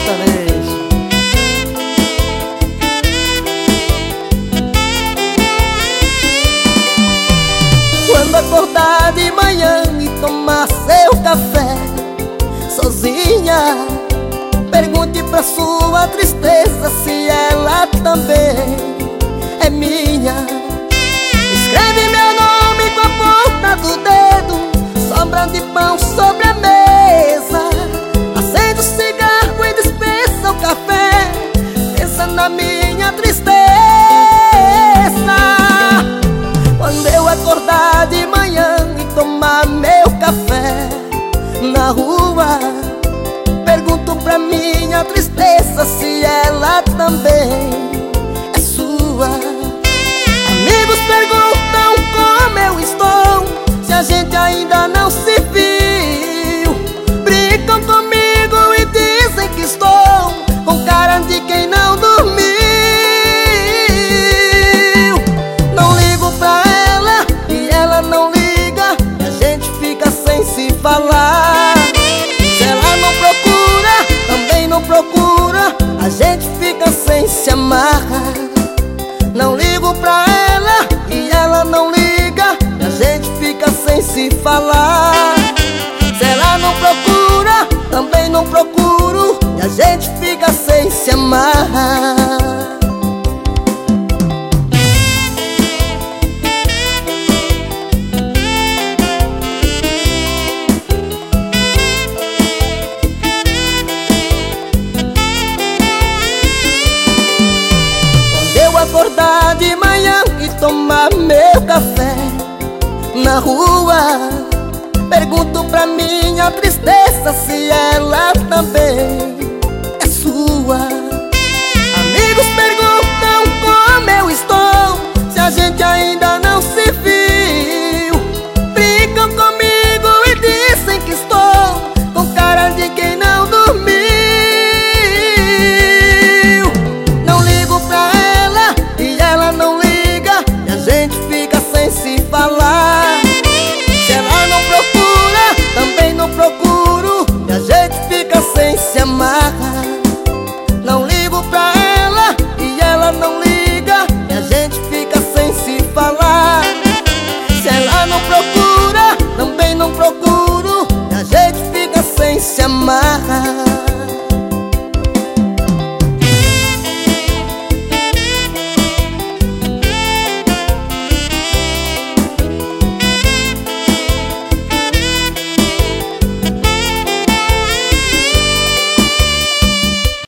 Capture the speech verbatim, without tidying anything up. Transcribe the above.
sertanejo. Quando acordar de manhã e tomar seu café sozinha, pergunte pra sua tristeza se ela também é minha. Escreve meu nome com a ponta do dedo, sobra de pão sobre a mesa. Acende o cigarro e dispensa o café, pensa na minha tristeza. Quando eu acordar de manhã e tomar meu café na rua, pergunto pra minha tristeza se ela também é sua. Amigos perguntam como eu estou, se a gente ainda não se viu. Brincam comigo e dizem que estou com cara de quem não dormiu. Não ligo pra ela e ela não liga, e a gente fica sem se falar. Se ela não procura, também não procura, a gente fica sem se amar. Não ligo pra ela e ela não liga, e a gente fica sem se falar. Se ela não procura, também não procuro, e a gente fica sem se amar. Acordar de manhã e tomar meu café na rua, pergunto pra minha tristeza se ela também é sua. Amigos perguntam como eu estou, se a gente ainda não se viu. Brincam comigo e dizem que estou com cara de quem não dormiu. Não ligo pra ela e ela não liga, e a gente fica sem se falar. Se ela não procura, também não procuro, e a gente fica sem se amar. Não ligo pra ela e ela não liga, e a gente fica sem se falar. Se ela não procura, também não procuro, e a gente fica sem se amar.